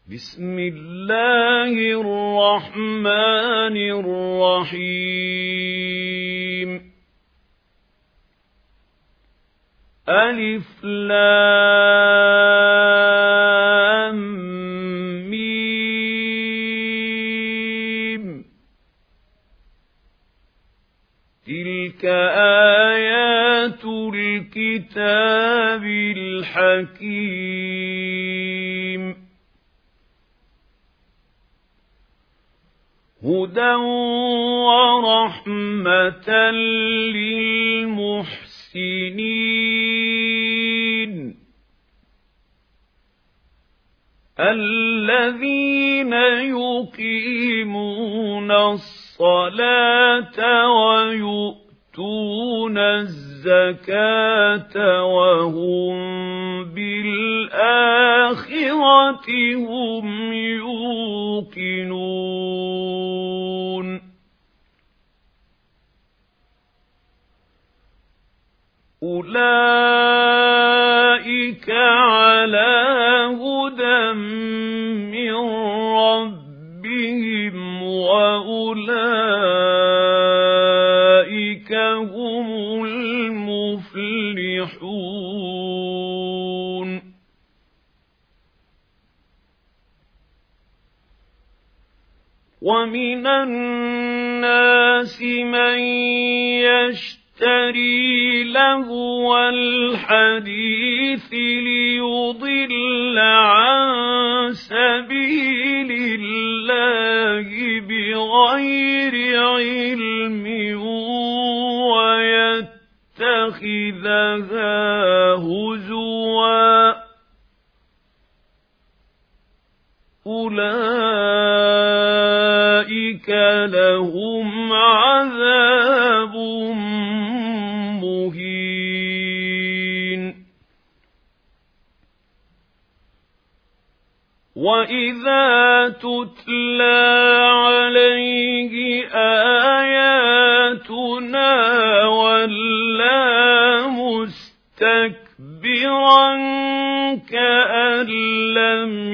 بسم الله الرحمن الرحيم ألف لام ميم تلك آيات الكتاب الحكيم هدى ورحمة للمحسنين الذين يقيمون الصلاة ويؤتون الزكاة وهم بالآخرة هم يوقنون أولئك على هدى من ربهم وأولئك هم المفلحون ومن الناس من يشتري لهو الحديث ليضل عن سبيل الله بغير علم ويتخذها هزوا أولئك لهم عذاب مهين وإذا تتلى عليه آياتنا ولى مستكبرا كأن لم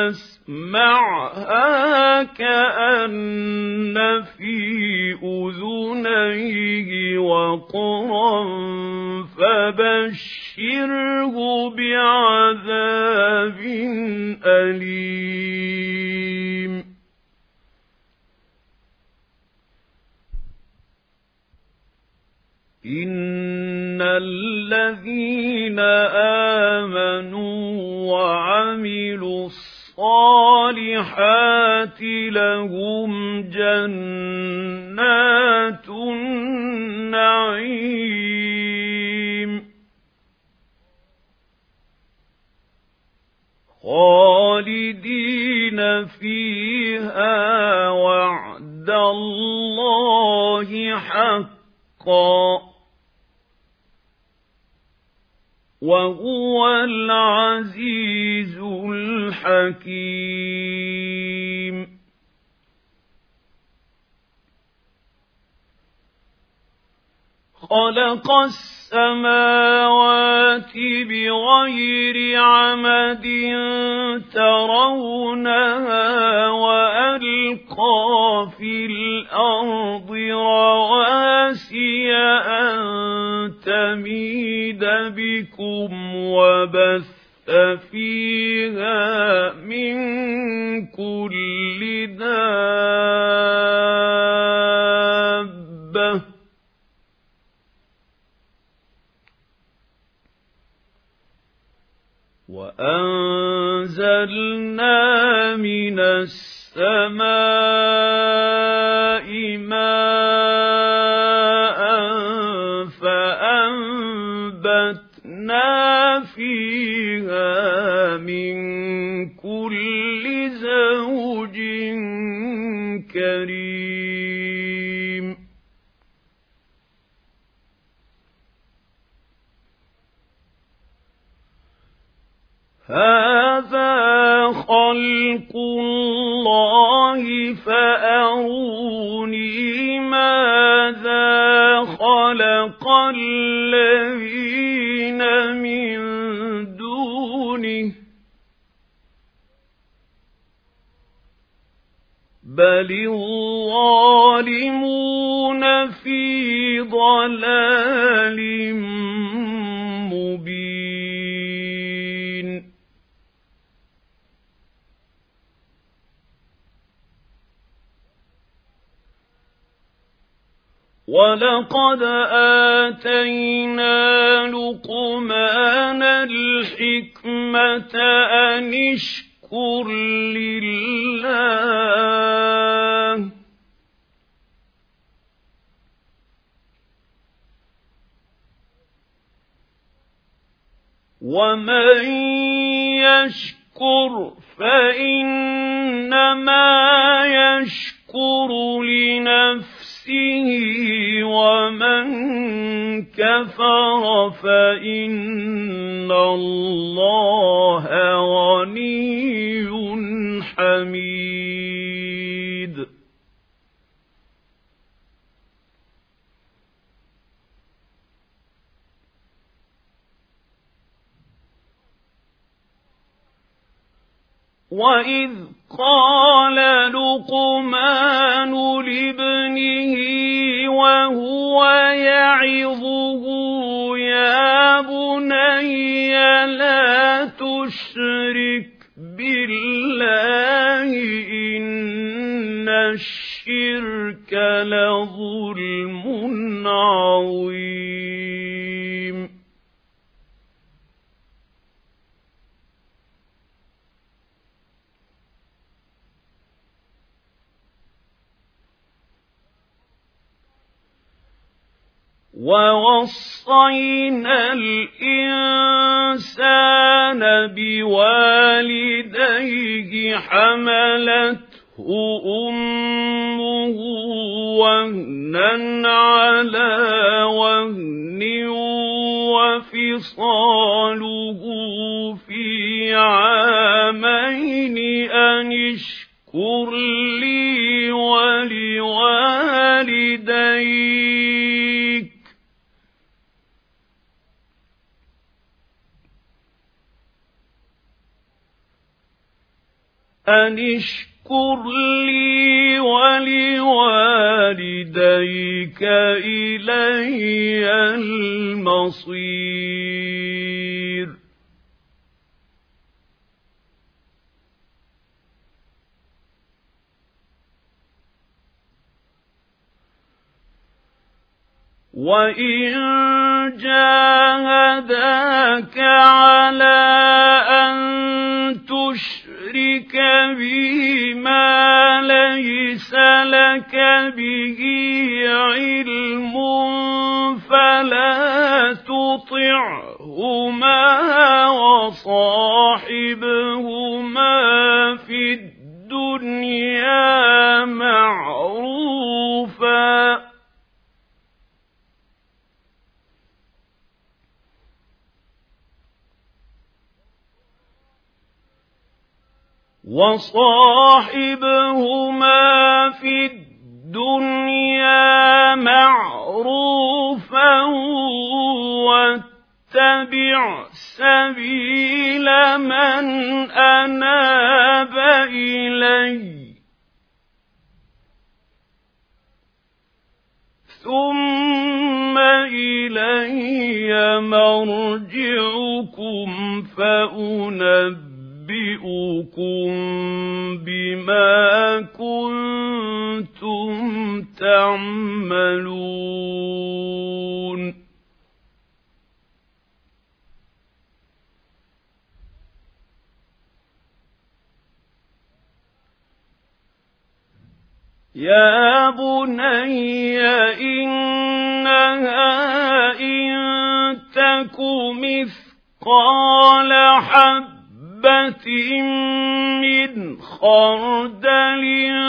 يسمعها كأن في أذنيه وقرا فبشره بعذاب أليم إن الذين آمنوا وعملوا الصالحات لهم جنات النعيم خالدين فيها وعد الله حقا وهو العزيز الحكيم خلق السماوات بغير عمد ترونها وألقى في الأرض رواسي أن تميد بكم وبث فيها من كل دابة وأنزلنا من السماء ماء فأنبتنا فيها من كل زوج كريم هذا خلق الله فأروني ماذا خلق الذين من دونه بل الظالمون في ضلال مبين ولقد آتينا لقمان الحكمة أن اشكر لله ومن يشكر فإنما يشكر لنفسه ومن كفر فإن الله غني حميد وَإِذْ قَالَ لُقْمَانُ لِابْنِهِ وَهُوَ يَعِظُهُ يَا بُنَيَّ لَا تُشْرِكْ بِاللَّهِ إِنَّ الشِّرْكَ لَظُلْمٌ عَظِيمٌ وَوَصَّيْنَا الْإِنسَانَ بِوَالِدَيْهِ حَمَلَتْهُ أُمُّهُ وَهْنًا عَلَىٰ وَهْنٍ وَفِصَالُهُ فِي عَامَيْنِ أَنِ اشْكُرْ لِي وَلِوَالِدَيْكَ إِلَيَّ الْمَصِيرُ وَإِن جَاهَدَاكَ عَلَىٰ أَن تُشْرِكَ بِي مَا لَيْسَ لَكَ بِهِ عِلْمٌ فَلَا تُطِعْهُمَا وَصَاحِبْهُمَا فِي الدُّنْيَا مَعْرُوفًا وَاتَّبِعْ سَبِيلَ مَنْ أَنَابَ إِلَيَّ ثُمَّ إِلَيَّ مَرْجِعُكُمْ فَأُنَبِّئُكُم بِمَا كُنتُمْ تَعْمَلُونَ يَا بُنَيَّ إِنَّهَا إِن تَكُ مِثْقَالَ حَبَّةٍ مِّنْ خَرْدَلٍ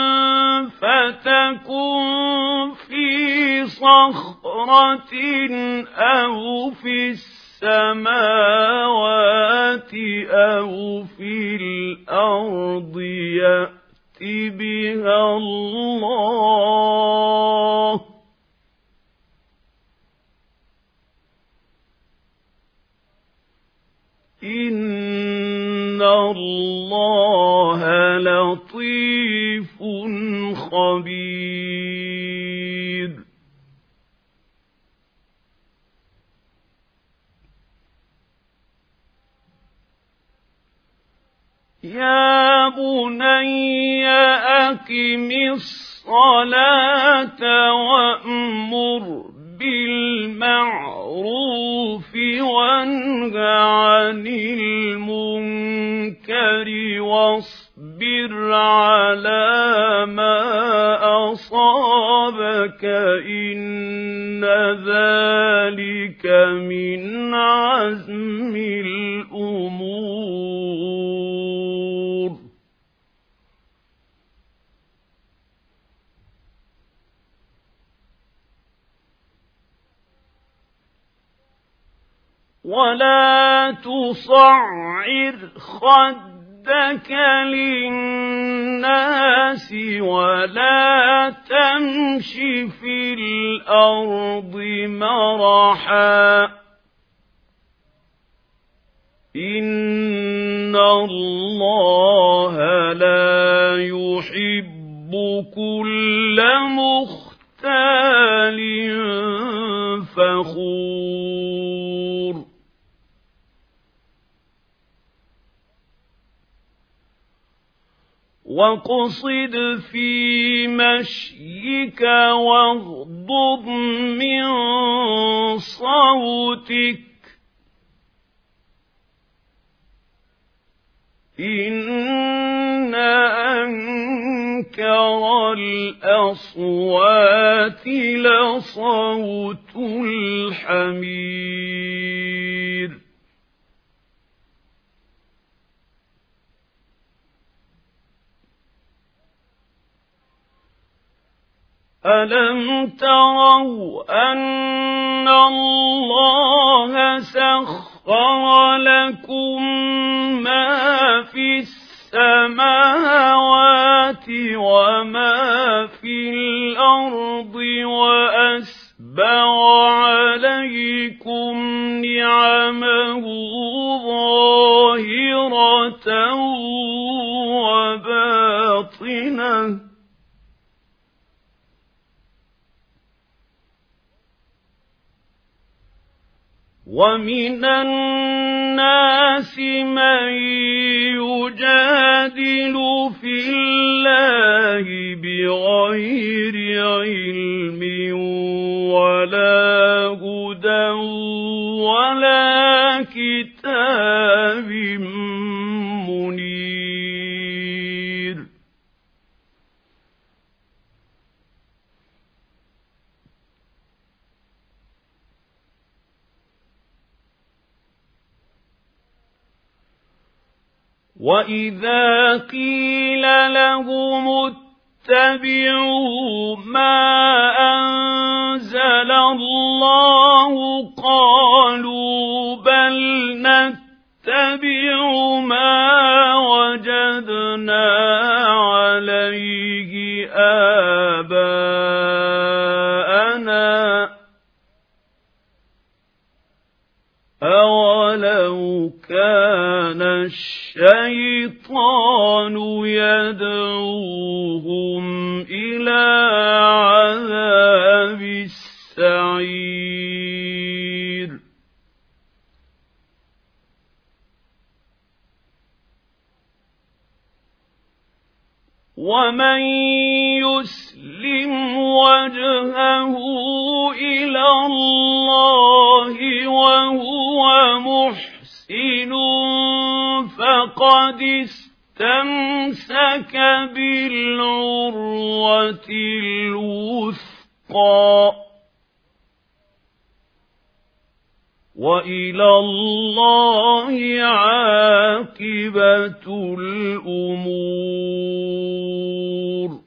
فَتَكُن فِي صَخْرَةٍ أَوْ فِي السَّمَاوَاتِ أَوْ فِي الْأَرْضِ يَأْتِ بها الله إن الله لطيف خبير يا بني أقم الصلاة وأمر بالمعروف وانه عن المنكر واصبر على ما أصابك إن ذلك من عزم الأمور ولا تصعر خدك للناس ولا تمش في الأرض مرحا إن الله لا يحب كل مختال فخور واقصد في مشيك واغضض من صوتك إن أنكر الأصوات لصوت الحمير ألم تروا أن الله سخر لكم ما في السماوات وما في الأرض وأسبغ عليكم نعمه ظاهرة وباطنة ومن الناس من يجادل في الله بغير علم ولا هدى ولا كتاب منير وإذا قيل لهم اتبعوا ما أنزل الله قالوا بل نتبع ما وجدنا عليه آباءنا أولو كان الشيطان يدعوهم إلى عذاب السعير ومن يسلم وجهه إلى الله وهو محسن فقد استمسك بالعروة الوثقى وإلى الله عاقبة الأمور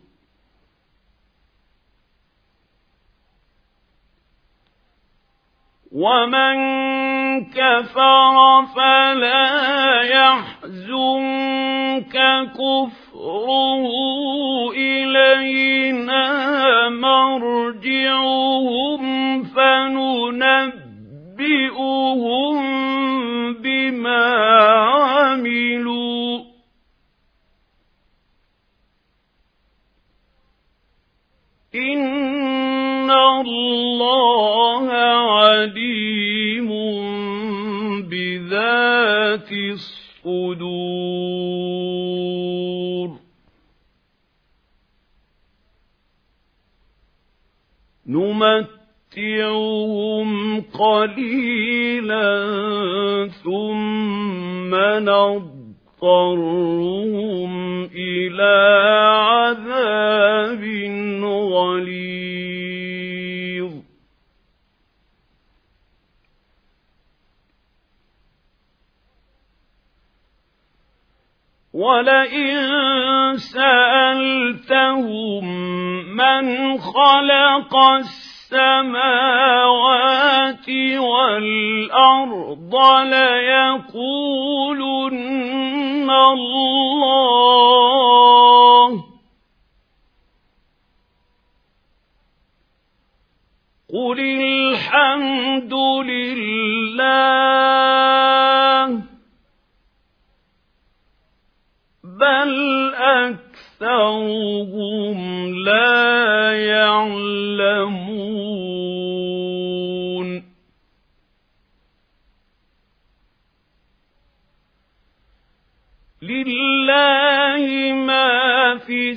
ومن كفر فلا يحزنك كفره إلينا مرجعهم فننبئهم بما عملوا إن الله عليم بذات الصدور نمتعهم قليلا ثم نضطرهم إلى عذاب غليظ ولئن سألتهم من خلق السماوات والأرض ليقولن الله قل الحمد لله بل أكثرهم لا يعلمون لله ما في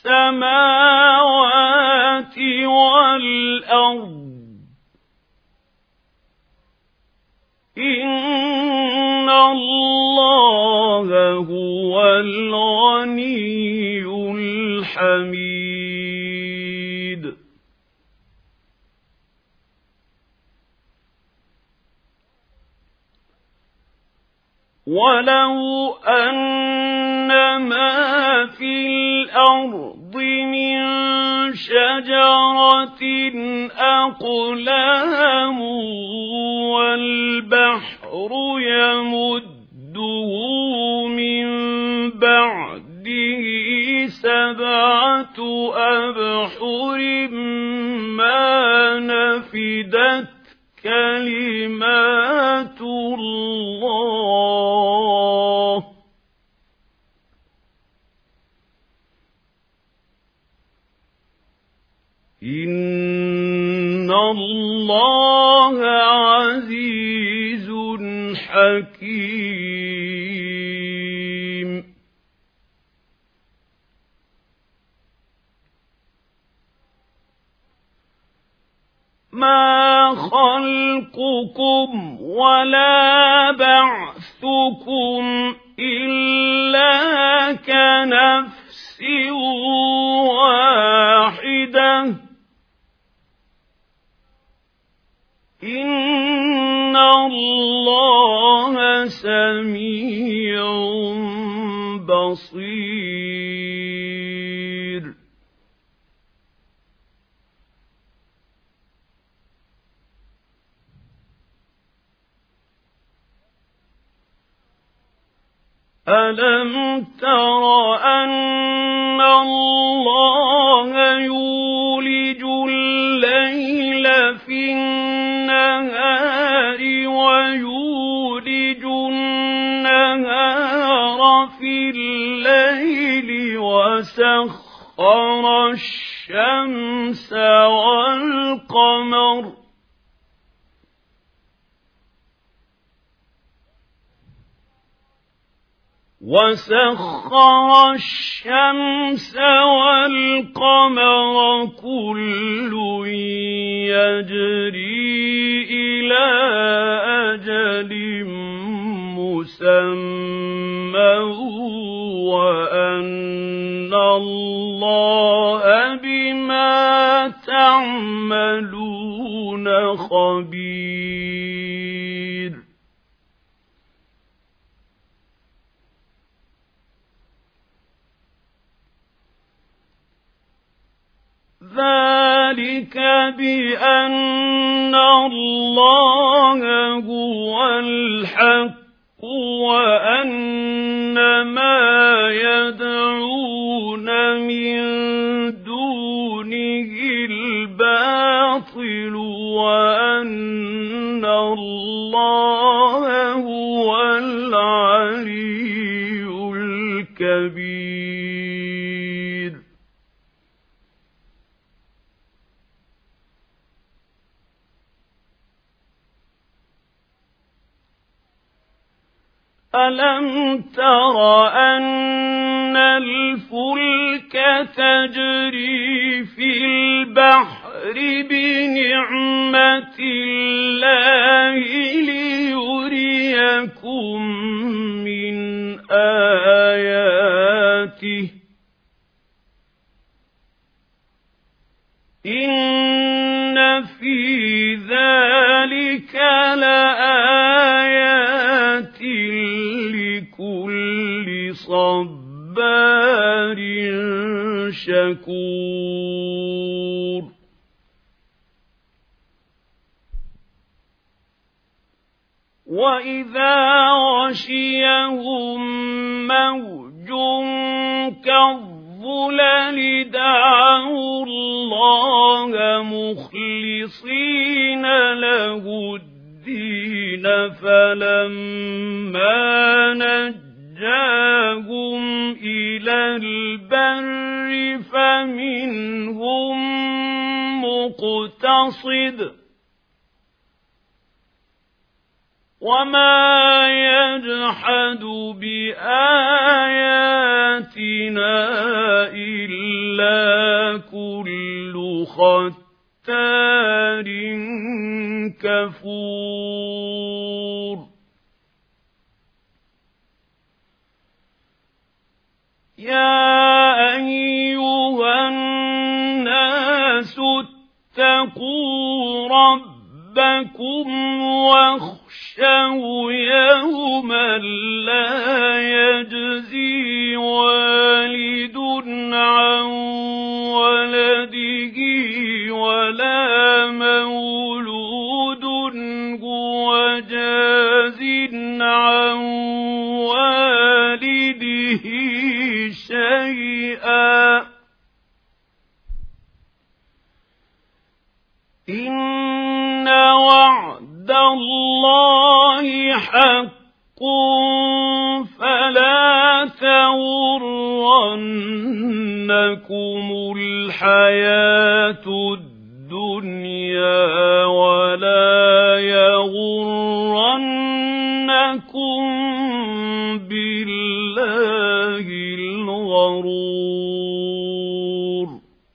السماوات والأرض إن الله هو الغني الحميد ولو أن ما في الأرض من شجرة أقلام والبحر يمده من بعده 7 أبحر ما نفدت كلمات الله إن الله عزيز حكيم ما خلقكم ولا بعثكم إلا كنفس واحدة إن الله سميع بصير ألم تر أن الله يولج الليل في النهار ويولج النهار في الليل وسخر الشمس والقمر كل يجري إلى أجل مسمى وأن الله بما تعملون خبير ذلك بأن الله هو الحق وأن ما يدعون من دونه الباطل وأن الله هو العلي الكبير ألم تر أن الفلك تجري في البحر بنعمة الله ليريكم من آياته إن في ذلك لآيات لكل صبار شكور وإذا غشيهم موج كالظلل دعوا الله مخلصين له الدين فلما نجاهم إلى البر فمنهم مقتصد وما يجحد بآياتنا إلا كل ختار كفور يا أيها الناس اتقوا ربكم واخشوا يوما لا يجزي والد عن ولده ولا مولود هو جاز عن والده شيئا إن وعد الله حق فلا تغرنكم الحياة الدنيا ولا يغرنكم بالله الغرور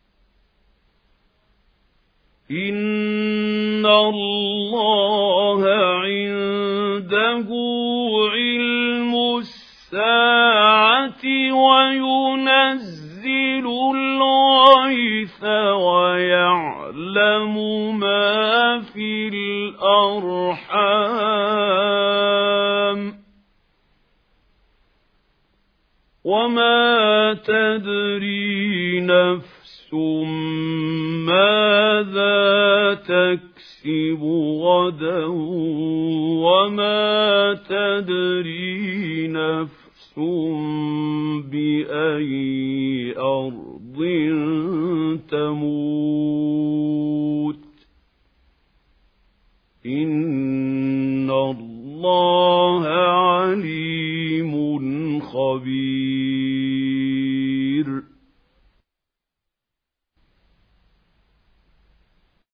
إن الله عنده علم الساعة وينزل الغيث ويعلم ما في الأرحام وما تدري نفس ماذا تكسب غدا وما تدري نفس بأي أرض تموت إن الله عليم خبير